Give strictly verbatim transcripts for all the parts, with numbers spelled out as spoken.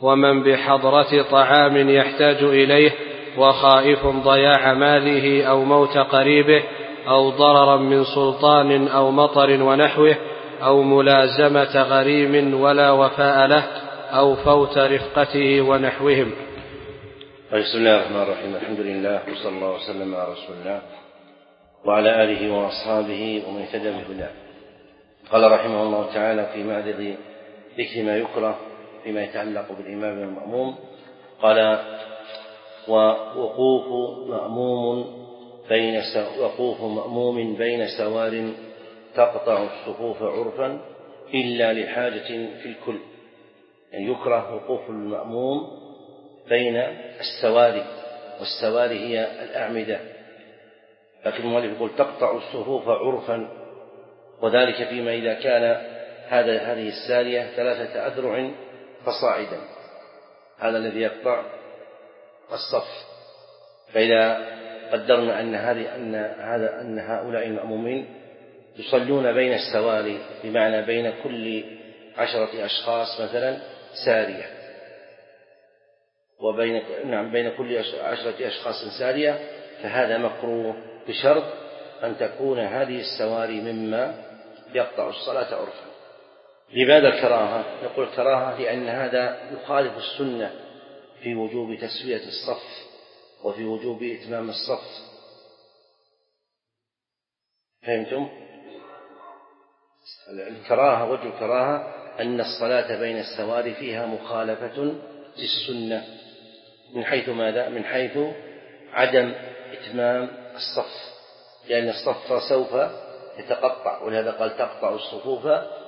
ومن بحضرة طعام يحتاج إليه وخائف ضياع ماله أو موت قريبه أو ضررا من سلطان أو مطر ونحوه أو ملازمة غريم ولا وفاء له أو فوت رفقته ونحوهم. بسم الله الرحمن الرحيم. الحمد لله وصلى الله وسلم على رسول الله وعلى آله وأصحابه ومن اهتدى بهداه. قال رحمه الله تعالى في معرض ذكر ما يكره فيما يتعلق بالإمام والمأموم، قال: ووقوف مأموم بين وقوف مأموم بين سوار تقطع الصفوف عرفا إلا لحاجة في الكل. يعني يكره وقوف المأموم بين السواري، والسواري هي الأعمدة، لكن المؤلف يقول تقطع الصفوف عرفا، وذلك فيما إذا كان هذا هذه السارية ثلاثة أذرع فصاعدا، هذا الذي يقطع الصف. فإذا قدرنا أن هذه أن هذا أن هؤلاء المأمومين يصلون بين السواري، بمعنى بين كل عشرة أشخاص مثلا سارية، وبين نعم بين كل عشرة أشخاص سارية، فهذا مكروه بشرط أن تكون هذه السواري مما يقطع الصلاة عرفا. لماذا الكراهة؟ نقول كراهة لأن هذا يخالف السنة في وجوب تسوية الصف وفي وجوب إتمام الصف. فهمتم؟ الكراهة، وجه الكراهة أن الصلاة بين السواري فيها مخالفة للسنة من حيث ماذا؟ من حيث عدم إتمام الصف، لأن الصف سوف يتقطع، ولهذا قال تقطع الصفوف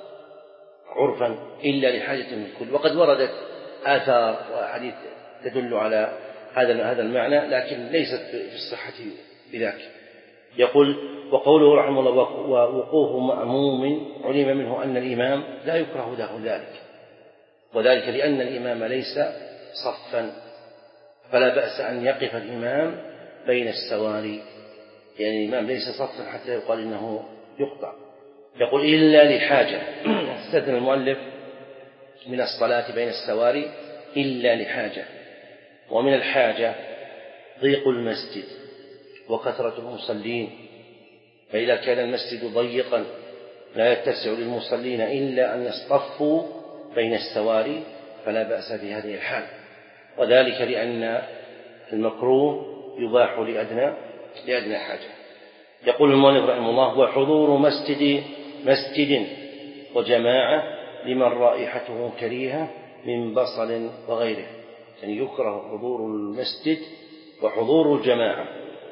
عرفا إلا لحاجة من الكل. وقد وردت آثار وحديث تدل على هذا هذا المعنى، لكن ليست في الصحة بذاك. يقول: وقوله رحمه الله ووقوف مأموم علم منه أن الإمام لا يكره له ذلك، وذلك لأن الإمام ليس صفا، فلا بأس أن يقف الإمام بين السواري، يعني الإمام ليس صفا حتى يقال إنه يقطع. يقول: إلا لحاجة. استثنى المؤلف من الصلاة بين السواري إلا لحاجة، ومن الحاجة ضيق المسجد وكثرة المصلين، فإذا كان المسجد ضيقا لا يتسع للمصلين إلا أن يصطفوا بين السواري فلا بأس في هذه الحال، وذلك لأن المكروه يباح لأدنى لأدنى حاجة. يقول المؤلف رحمه الله: وحضور مسجد مسجد وجماعة لمن رائحته كريهة من بصل وغيره. يعني يكره حضور المسجد وحضور الجماعة،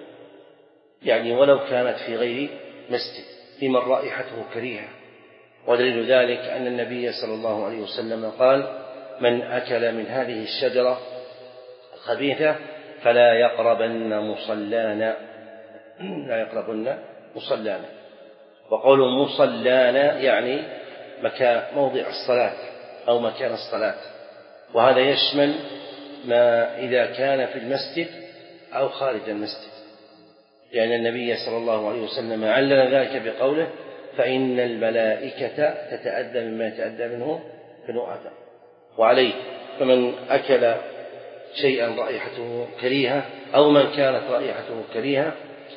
يعني ولو كانت في غير مسجد، لمن رائحته كريهة. ودليل ذلك أن النبي صلى الله عليه وسلم قال: من أكل من هذه الشجرة الخبيثة فلا يقربن مصلانا لا يقربن مصلانا. وقوله مصلانا يعني مكان موضع الصلاة أو مكان الصلاة، وهذا يشمل ما إذا كان في المسجد أو خارج المسجد، لأن النبي صلى الله عليه وسلم علل ذلك بقوله: فإن الملائكة تتأذى مما يتأذى منه بنو آدم. وعليه فمن أكل شيئا رائحته كريهة أو من كانت رائحته كريهة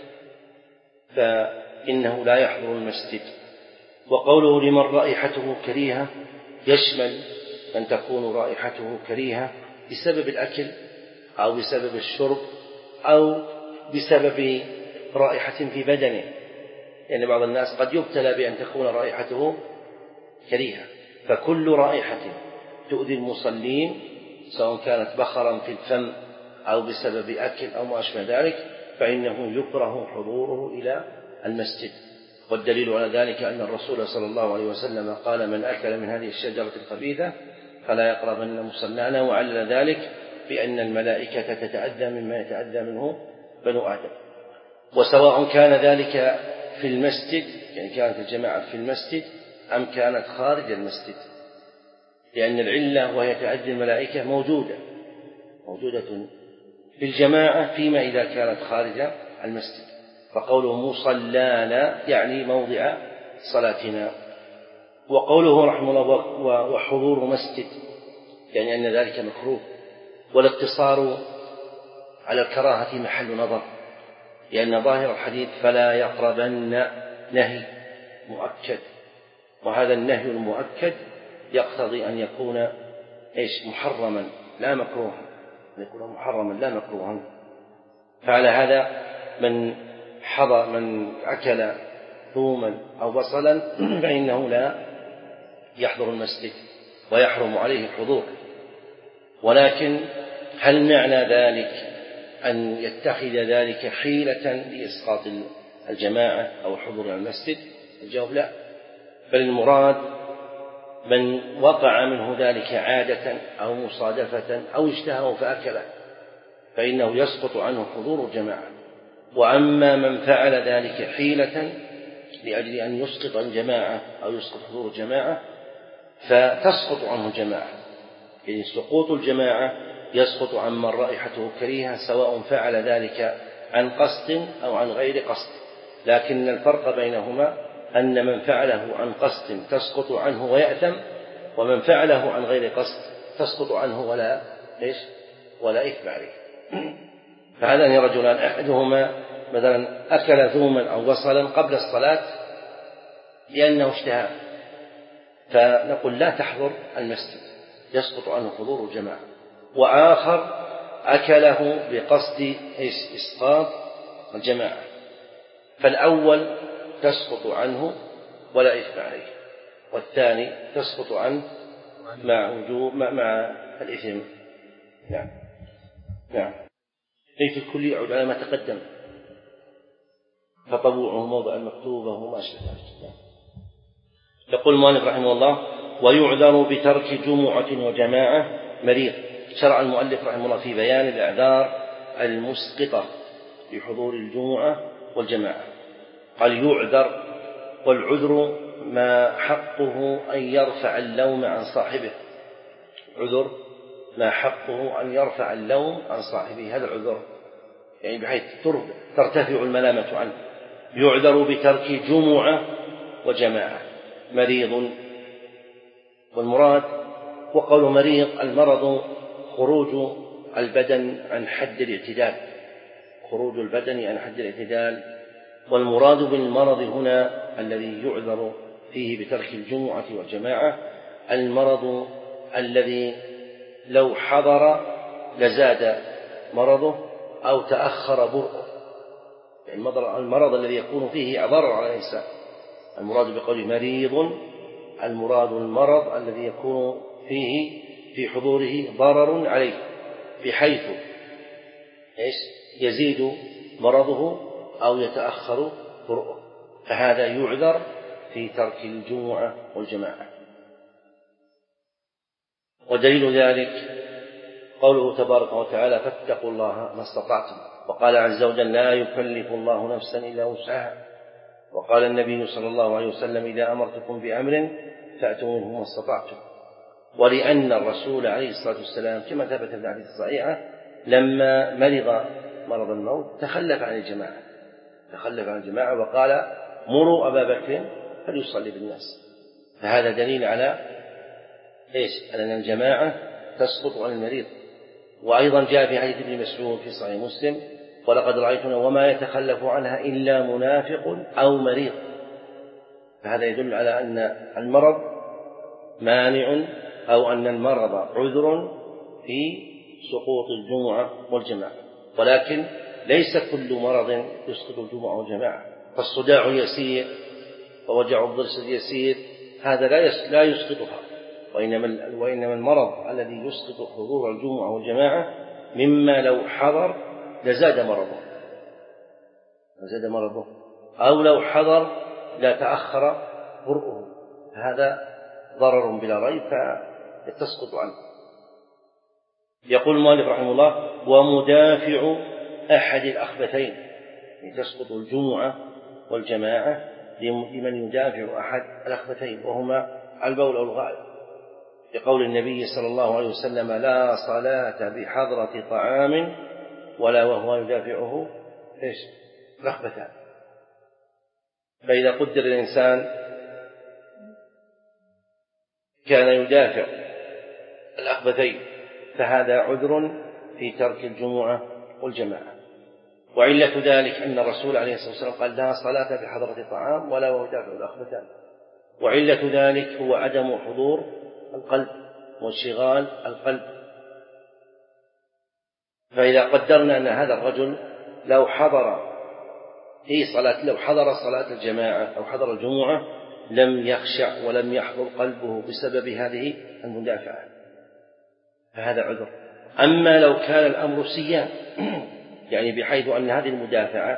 فإنه لا يحضر المسجد. وقوله لمن رائحته كريهة يشمل أن تكون رائحته كريهة بسبب الأكل أو بسبب الشرب أو بسبب رائحة في بدنه، يعني بعض الناس قد يبتلى بأن تكون رائحته كريهة، فكل رائحة تؤذي المصلين سواء كانت بخرا في الفم أو بسبب أكل أو ما أشبه ذلك فإنه يكره حضوره إلى المسجد. والدليل على ذلك أن الرسول صلى الله عليه وسلم قال: من أكل من هذه الشجرة الخبيثة فلا يقربن مصلانا، وعلل ذلك بأن الملائكة تتأذى مما يتأذى منه بنو آدم. وسواء كان ذلك في المسجد، يعني كانت الجماعة في المسجد أم كانت خارج المسجد، لأن العلة وهي تأذي الملائكة موجودة موجودة في الجماعة فيما إذا كانت خارج المسجد. فقوله مصلانا يعني موضع صلاتنا. وقوله رحمه الله وحضور مسجد يعني أن ذلك مكروه. والاقتصار على الكراهة محل نظر، لأن ظاهر الحديث فلا يقربن نهي مؤكد، وهذا النهي المؤكد يقتضي أن يكون إيش محرما لا مكروها، أن يكون محرما لا مكروها. فعلى هذا من حضر من أكل ثوما أو بصلا فإنه لا يحضر المسجد ويحرم عليه الحضور. ولكن هل معنى ذلك أن يتخذ ذلك حيلة لإسقاط الجماعة أو الحضور على المسجد؟ الجواب لا، بل المراد من وقع منه ذلك عادة أو مصادفة أو اشتهاه فأكله فإنه يسقط عنه حضور الجماعة. وأما من فعل ذلك حيلة لأجل أن يسقط الجماعة أو يسقط حضور الجماعة فتسقط عنه الجماعة، يعني سقوط الجماعة يسقط عن من رائحته كريهة سواء فعل ذلك عن قصد أو عن غير قصد. لكن الفرق بينهما أن من فعله عن قصد تسقط عنه ويأثم، ومن فعله عن غير قصد تسقط عنه ولا إيش ولا إثم عليه. فهذان رجلان أحدهما مثلا أكل ثوما أو بصلا قبل الصلاة لأنه اشتهى، فنقول لا تحضر المسجد يسقط عنه حضور الجماعة. وآخر أكله بقصد إسقاط الجماعة، فالأول تسقط عنه ولا إثم عليه، والثاني تسقط عنه مع وجوب مع الإثم. نعم نعم. أي في الكل يعود على ما تقدم، فطبوعه موضع المكتوبة وما أشبه. يقول المؤلف رحمه الله: ويعذر بترك جمعة وجماعة مريض. شرع المؤلف رحمه الله في بيان الأعذار المسقطة لحضور الجمعة والجماعة. قال يعذر، والعذر ما حقه أن يرفع اللوم عن صاحبه. عذر ما حقه أن يرفع اللوم عن صاحبه، هذا العذر يعني بحيث ترتفع الملامة عنه. يعذر بترك جمعة وجماعة مريض، والمراد وقول مريض المرض خروج البدن عن حد الاعتدال، خروج البدن عن حد الاعتدال. والمراد بالمرض هنا الذي يعذر فيه بترك الجمعة والجماعة المرض الذي لو حضر لزاد مرضه أو تأخر برؤه، يعني المرض الذي يكون فيه ضرر على الإنسان. المراد بقوله مريض المراد المرض الذي يكون فيه في حضوره ضرر عليه بحيث إيش يزيد مرضه أو يتأخر برؤه، فهذا يعذر في ترك الجمعة والجماعة. ودليل ذلك قوله تبارك وتعالى: فاتقوا الله ما استطعتم. وقال عز وجل: لا يكلف الله نفسا إلا وسعها. وقال النبي صلى الله عليه وسلم: إذا أمرتكم بأمر فأتوا منه ما استطعتم. ولأن الرسول عليه الصلاة والسلام كما ثبت في الحديث الصحيح لما مرض مرض الموت تخلف عن الجماعة تخلف عن الجماعة وقال: مروا أبا بكر فليصلي بالناس. فهذا دليل على إيش؟ أن الجماعة تسقط عن المريض. وأيضا جاء في حديث ابن مسعود في صحيح مسلم: ولقد رأيتنا وما يتخلف عنها إلا منافق أو مريض. فهذا يدل على أن المرض مانع أو أن المرض عذر في سقوط الجمعة والجماعة، ولكن ليس كل مرض يسقط الجمعة والجماعة. فالصداع يسير ووجع الضرس يسير هذا لا يسقطها، وإنما وإنما المرض الذي يسقط حضور الجمعة والجماعة مما لو حضر لزاد مرضه لزاد مرضه أو لو حضر لا تأخر برؤه، هذا ضرر بلا ريب فتسقط عنه. يقول المؤلف رحمه الله: ومدافع أحد الأخبثين، تسقط الجمعة والجماعة لمن يدافع أحد الأخبثين وهما البول أو الغائط، لقول النبي صلى الله عليه وسلم: لا صلاة بحضرة طعام ولا وهو يدافعه إيش الأخبثان. فإذا قدر الإنسان كان يدافع الأخبثين، فهذا عذر في ترك الجمعة والجماعة. وعلة ذلك أن الرسول عليه الصلاة والسلام قال لا صلاة بحضرة طعام ولا وهو دافع الأخبثان. وعلة ذلك هو عدم حضور القلب وانشغال القلب. فإذا قدرنا أن هذا الرجل لو حضر في صلاة لو حضر صلاة الجماعة أو حضر الجمعة لم يخشع ولم يحضر قلبه بسبب هذه المدافعة، فهذا عذر. أما لو كان الأمر سيان، يعني بحيث أن هذه المدافعة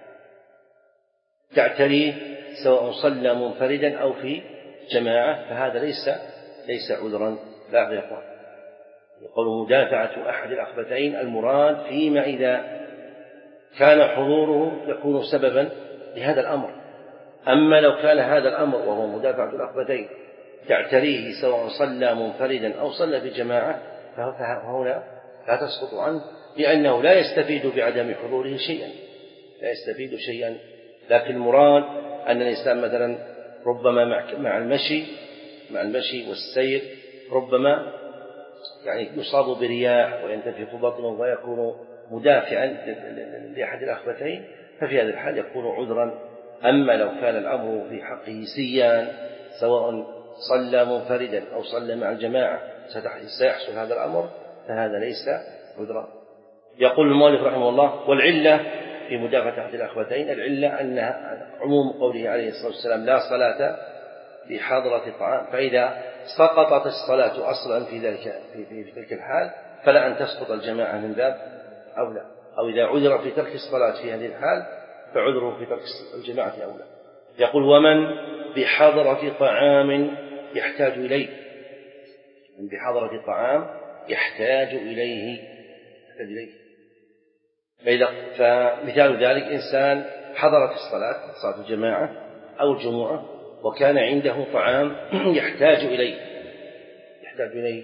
تعتريه سواء صلى منفردا أو في جماعة، فهذا ليس ليس عذرا لا غير. يقول مدافعة أحد الأخبثين المراد فيما إذا كان حضوره يكون سببا لهذا الأمر. أما لو كان هذا الأمر وهو مدافعة الأخبثين تعتريه سواء صلى منفردا أو صلى في جماعة، فهنا لا تسقط عنه، لأنه لا يستفيد بعدم حضوره شيئا، لا يستفيد شيئا. لكن المراد أن الإنسان مثلا ربما مع المشي مع المشي والسير ربما يعني يصاب برياح وينتفخ بطنه ويكون مدافعا لأحد الأخبثين، ففي هذا الحال يكون عذرا. أما لو كان الأمر في حقه سيان سواء صلى منفردا أو صلى مع الجماعة سيحصل هذا الأمر، فهذا ليس عذرا. يقول المؤلف رحمه الله: والعلة في مدافعة أحد الأخبثين العلة أن عموم قوله عليه الصلاة والسلام لا صلاة في حضرة طعام، فإذا سقطت الصلاة أصلا في ذلك في, في, في تلك الحال فلا أن تسقط الجماعة من باب أولى. أو إذا عذر في ترك الصلاة في هذه الحال فعذره في ترك الجماعة أولى. يقول: ومن بحضرة طعام يحتاج إليه، من بحضرة طعام يحتاج إليه, يحتاج إليه. فإذا فمثال ذلك إنسان حضرت الصلاة صلاة الجماعة أو الجمعة وكان عنده طعام يحتاج إليه يحتاج إليه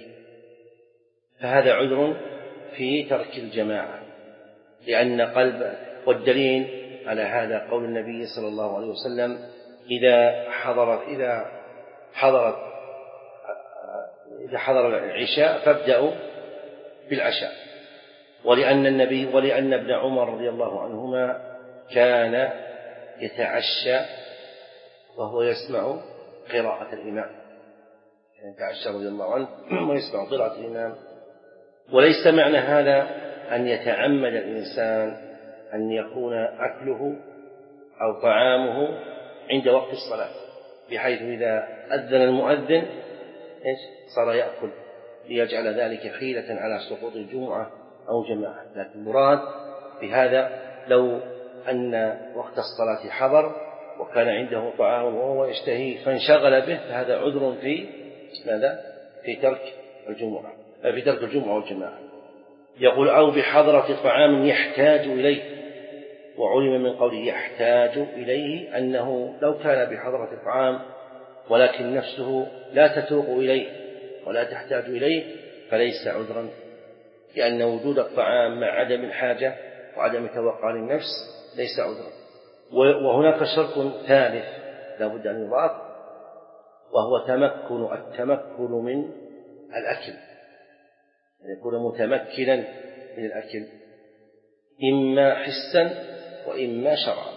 فهذا عذر في ترك الجماعة، لأن قلب. والدليل على هذا قول النبي صلى الله عليه وسلم: إذا حضرت إذا حضرت إذا حضر العشاء فابدأوا بالعشاء. ولأن النبي ولأن ابن عمر رضي الله عنهما كان يتعشى وهو يسمع قراءة الإمام، يعني يتعشى رضي الله عنه ويسمع قراءة الإمام. وليس معنى هذا أن يتعمد الإنسان أن يكون أكله أو طعامه عند وقت الصلاة، بحيث إذا أذن المؤذن صار يأكل ليجعل ذلك حيلة على سقوط الجمعة أو جماعة. لكن المراد بهذا لو أن وقت الصلاة حضر وكان عنده طعام وهو يشتهيه فانشغل به، فهذا عذر في ماذا؟ في ترك الجمعة في ترك الجمعة والجماعة. يقول: أو بحضرة طعام يحتاج إليه. وعلم من قوله يحتاج إليه أنه لو كان بحضرة طعام ولكن نفسه لا تتوق إليه ولا تحتاج إليه فليس عذرا، لأن وجود الطعام مع عدم الحاجة وعدم توقع النفس ليس عذرا. وهناك شرط ثالث لا بد أن يضاف، وهو تمكن التمكن من الأكل، أن يكون متمكنا من الأكل إما حسا وإما شرعا.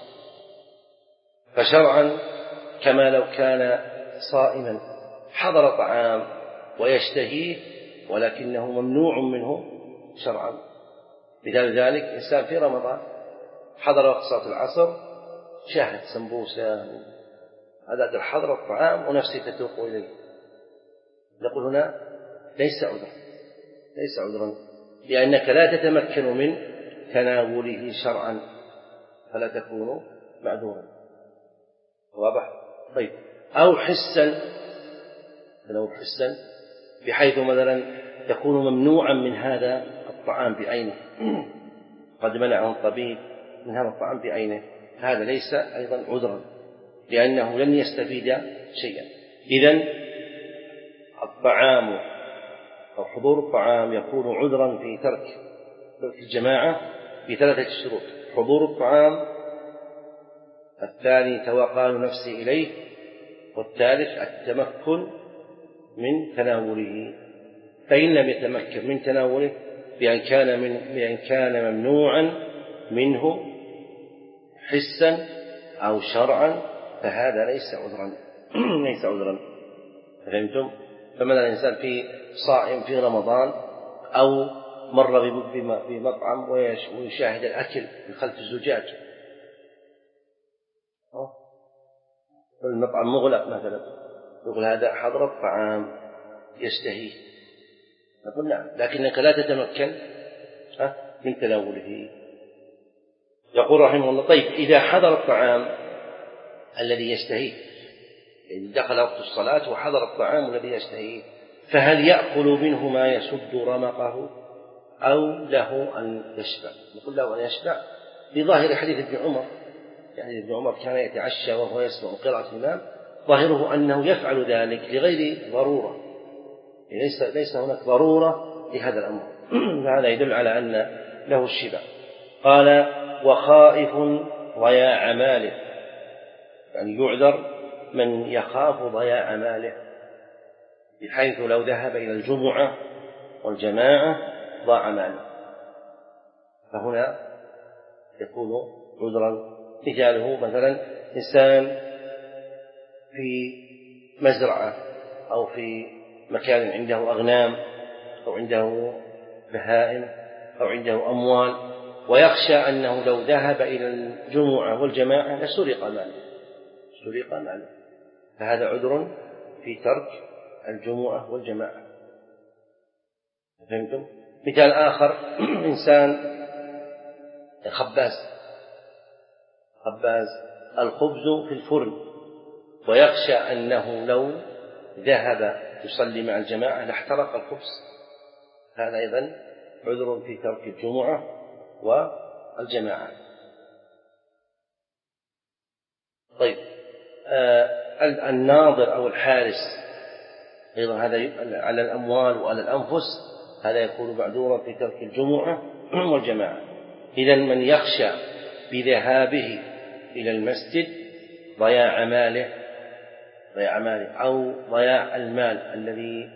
فشرعا كما لو كان صائما حضر طعام ويشتهيه ولكنه ممنوع منه شرعا. مثال ذلك إنسان في رمضان حضر وقت صلاة العصر شاهد سمبوسة، هذا حضر الطعام ونفسه تتوق إليه، نقول هنا ليس عذرا ليس عذرا لأنك لا تتمكن من تناوله شرعا فلا تكون معذورا. واضح؟ طيب. أو حسا أو حسا بحيث مثلا تكون ممنوعا من هذا الطعام بعينه، قد منعه الطبيب من هذا الطعام بعينه، هذا ليس أيضا عذرا لأنه لن يستفيد شيئا. إذن الطعام أو حضور الطعام يكون عذرا في ترك الجماعة بثلاثة شروط: حضور الطعام، الثاني توقال نفسه إليه، والثالث التمكن من تناوله. فإن لم يتمكن من تناوله بأن كان, من بأن كان ممنوعا منه حسا أو شرعا فهذا ليس عذرا ليس عذرا فهمتم؟ فمثلا الإنسان في صائم في رمضان أو مر بمطعم ويشاهد الأكل من خلف الزجاج، المطعم مغلق مثلا، يقول هذا حضر الطعام يشتهيه، نقول نعم، لكنك لا تتمكن من تناوله. يقول رحمه الله: طيب إذا حضر الطعام الذي يشتهيه، إذا دخل وقت الصلاة وحضر الطعام الذي يشتهيه، فهل يأكل منه ما يسد رمقه أو له أن يشبع؟ نقول له أن يشبع بظاهر حديث ابن عمر، يعني ابن عمر كان يتعشى وهو يسمع قراءة الإمام، ظاهره أنه يفعل ذلك لغير ضرورة، ليس ليس هناك ضرورة لهذا الأمر فهذا يدل على أن له الشبع. قال: وخائف ضياع ماله، يعني يعذر من يخاف ضياع ماله، بحيث لو ذهب إلى الجمعة والجماعة ضاع ماله، فهنا يكون عذرا. مثاله مثلا إنسان في مزرعة أو في مكان عنده أغنام أو عنده بهائم أو عنده أموال، ويخشى أنه لو ذهب إلى الجمعة والجماعة لسرق ماله سرق ماله فهذا عذر في ترك الجمعة والجماعة. فهمتم؟ مثال آخر: إنسان خباز خباز الخبز في الفرن، ويخشى أنه لو ذهب يصلي مع الجماعة لاحترق الخبز، هذا أيضا عذر في ترك الجمعة والجماعة. طيب آه الناظر أو الحارس أيضا هذا على الأموال وعلى الأنفس، هذا يكون معذورا في ترك الجمعة والجماعة. إذن من يخشى بذهابه إلى المسجد ضياع ماله ضياع ماله أو ضياع المال الذي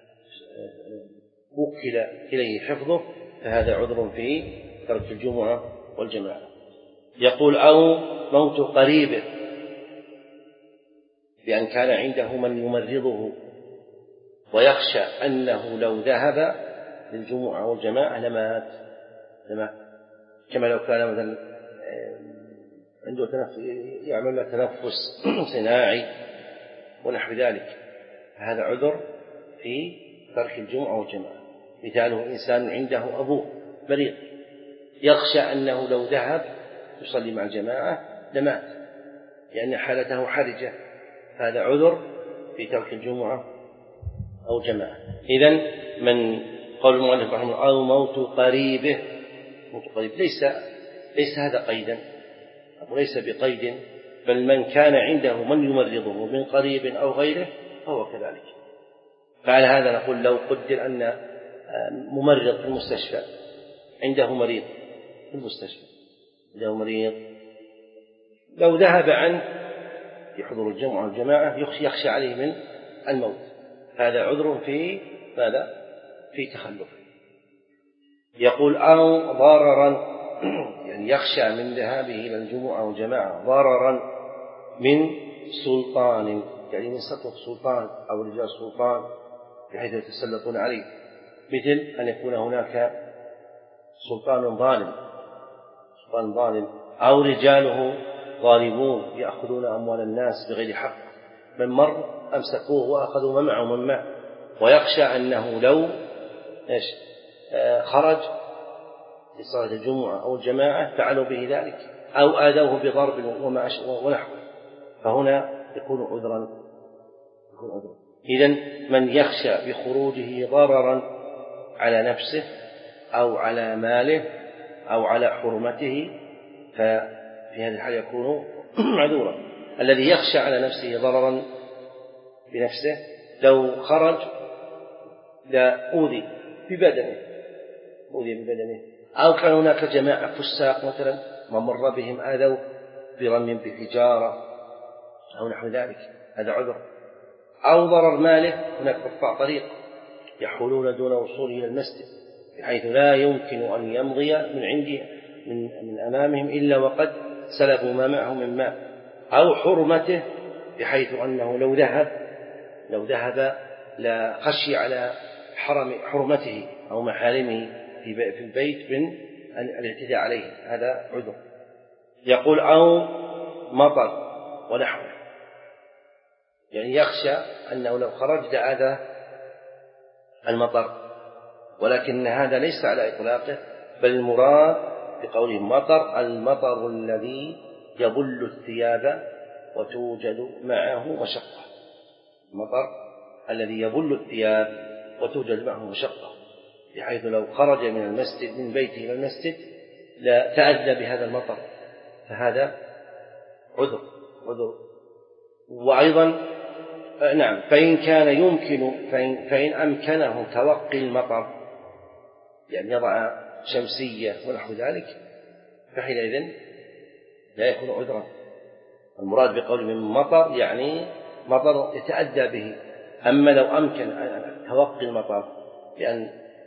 وكل إليه حفظه، فهذا عذر في ترك الجمعة والجماعة. يقول: أو موت قريبه، بأن كان عنده من يمرضه ويخشى أنه لو ذهب للجمعة والجماعة لمات لمات كما لو كان مثلا عنده تنفس يعمل له تنفس صناعي ونحو ذلك، هذا عذر في ترك الجمعة والجماعة. مثاله: إنسان عنده أبوه مريض يخشى أنه لو ذهب يصلي مع الجماعة لمات لأن حالته حرجة، هذا عذر في ترك الجمعة أو جماعة. إذن من قول المؤلف رحمه الله: أو موت قريبه، موت قريب ليس ليس هذا قيدا وليس بقيد، بل من كان عنده من يمرضه من قريب أو غيره فهو كذلك. فعلى هذا نقول: لو قدر أن ممرض في المستشفى عنده مريض في المستشفى عنده مريض لو ذهب عنه يحضر الجمعة والجماعة يخشى عليه من الموت، هذا عذر في ماذا؟ في تخلف. يقول: أو ضررا، يعني يخشى من ذهابه إلى الجمعة والجماعة ضررا من سلطان، يعني من سطوة سلطان أو رجال سلطان بحيث يتسلطون عليه، مثل أن يكون هناك سلطان ظالم سلطان ظالم أو رجاله ظالمون يأخذون أموال الناس بغير حق، من مر أمسكوه وأخذوا ما معه من معه، ويخشى أنه لو إيش خرج في صلاة الجمعة أو الجماعة فعلوا به ذلك أو آذوه بضرب وما ونحوه، فهنا يكون عذرا يكون عذرا. إذن من يخشى بخروجه ضررا على نفسه أو على ماله أو على حرمته ففي هذه الحالة يكون معذورا. الذي يخشى على نفسه ضررا بنفسه لو خرج لا أوذي ببدنه أوذي ببدنه أو كان هناك جماعة فساق مثلا ومر بهم آذوا برمي بحجارة أو نحو ذلك، هذا عذر. أو ضرر ماله، هناك قطاع طريق يحولون دون وصوله إلى المسجد، بحيث لا يمكن أن يمضي من عنده من, من أمامهم إلا وقد سلبوا ما معه من ماء، أو حرمته بحيث أنه لو ذهب لو ذهب لا خشي على حرم حرمته أو محارمه في البيت من الاعتداء عليه، هذا عذر. يقول أو مطر ونحوه، يعني يخشى أنه لو خرج لأذى المطر، ولكن هذا ليس على إطلاقه، بل المراد بقوله مطر المطر الذي يبل الثياب وتوجد معه مشقة، المطر الذي يبل الثياب وتوجد معه مشقة، بحيث لو خرج من المسجد من بيته إلى المسجد لا تأذى بهذا المطر، فهذا عذر عذر. وأيضا نعم فإن كان يمكن فإن, فإن أمكنه توقي المطر، يعني يضع شمسية ونحو ذلك، فحينئذ لا يكون عذرا. المراد بقول من مطر يعني مطر يتأذى به. أما لو أمكن توقي المطر بأن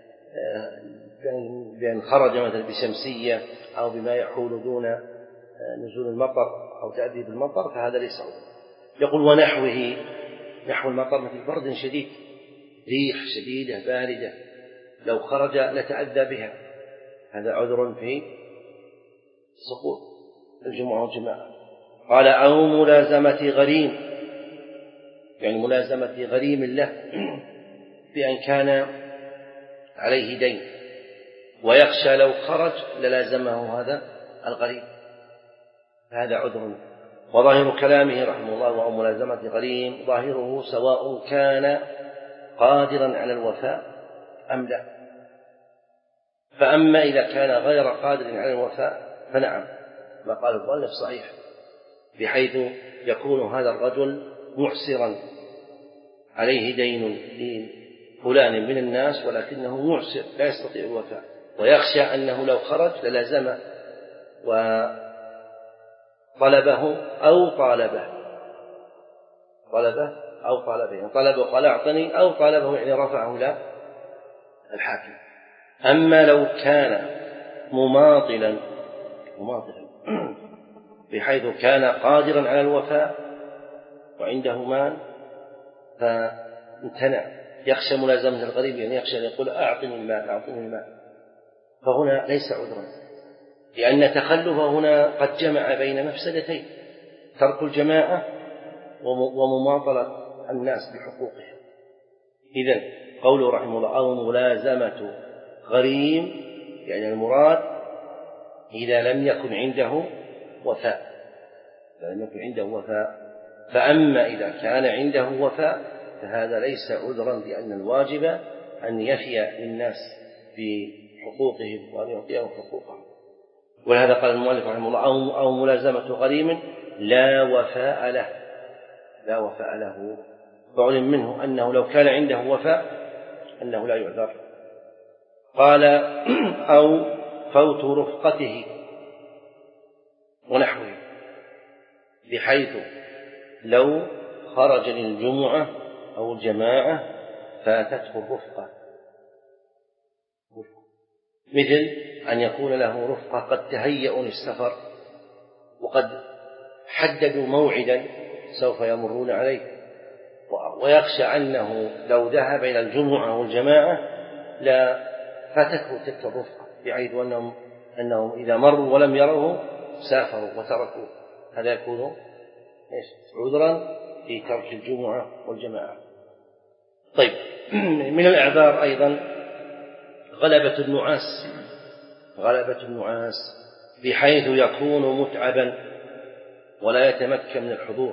بأن خرج مثلا بشمسية أو بما يحول دون نزول المطر أو تأديب المطر، فهذا ليس عذرا. يقول ونحوه، نحو المطر مثل برد شديد، ريح شديدة باردة، لو خرج لتأذى بها، هذا عذر في سقوط الجمعة والجماعة. قال أو ملازمة غريم، يعني ملازمة غريم له بأن كان عليه دين ويخشى لو خرج للازمه هذا الغريم، هذا عذر. وظاهر كلامه رحمه الله وأو ملازمة غريم ظاهره سواء كان قادرا على الوفاء أم لا. فأما إذا كان غير قادر على الوفاء فنعم، ما قال المؤلف صحيح، بحيث يكون هذا الرجل معسرا عليه دين لفلان من الناس ولكنه معسر لا يستطيع الوفاء، ويخشى أنه لو خرج للازم وطلبه أو طالبه طلبه أو طالبه يعني طلبه قال أعطني أو طالبه يعني رفعه إلى الحاكم. أما لو كان مماطلا مماطلا بحيث كان قادرا على الوفاء وعنده مال فامتنع، يخشى ملازمة الغريب، يعني يخشى أن يقول أعطني المال أعطني المال، فهنا ليس عذرا، لأن تخلفه هنا قد جمع بين مفسدتين، ترك الجماعة ومماطلة الناس بحقوقهم. إذن قوله رحمه الله أو ملازمة غريم، يعني المراد إذا لم يكن عنده وفاء، إذا لم يكن عنده وفاء. فأما إذا كان عنده وفاء فهذا ليس عذرا، لأن الواجب أن يفي للناس بحقوقهم وأن يعطيهم حقوقهم. ولهذا قال المؤلف رحمه الله أو, أو ملازمة غريم لا وفاء له، لا وفاء له، فعلم منه أنه لو كان عنده وفاء أنه لا يعذر. قال أو فوت رفقته ونحوه، بحيث لو خرج للجمعة أو الجماعة فاتته الرفقة، مثل أن يكون له رفقة قد تهيئوا للسفر وقد حددوا موعدا سوف يمرون عليه، ويخشى أنه لو ذهب إلى الجمعة والجماعة لا فاتته تلك الرفقة، بحيث أنهم, أنهم إذا مروا ولم يروه سافروا وتركوه، هذا يكون عذرا في ترك الجمعة والجماعة. طيب، من الأعذار أيضا غلبة النعاس، غلبة النعاس بحيث يكون متعبا ولا يتمكن من الحضور،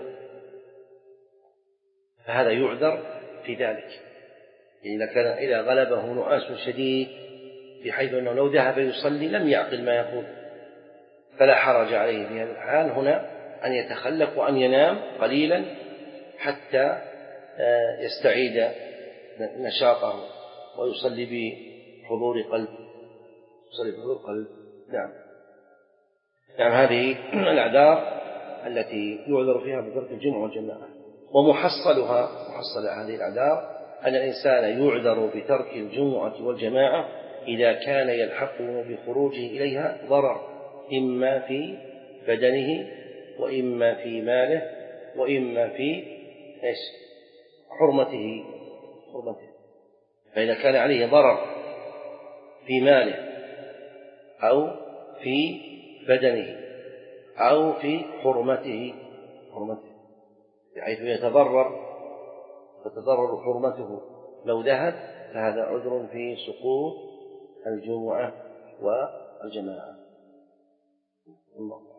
فهذا يعذر في ذلك. إذا كان إذا غلبه نعاس شديد بحيث أنه لو ذهب يصلي لم يعقل ما يقول، فلا حرج عليه في هذا الحال هنا أن يتخلف وأن ينام قليلا حتى يستعيد نشاطه ويصلي بحضور قلب، يصلي بحضور قلب. نعم نعم هذه الأعذار التي يعذر فيها بترك الجمعة والجماعة. ومحصلها، محصل هذه الأعذار أن الإنسان يعذر بترك الجمعة والجماعة إذا كان يلحقه بخروجه إليها ضرر، إما في بدنه وإما في ماله وإما في إيش حرمته حرمته فإذا كان عليه ضرر في ماله أو في بدنه أو في حرمته حرمته بحيث يتضرر تتضرر حرمته لو ذهب، فهذا عذر في سقوط الجمعة والجماعة.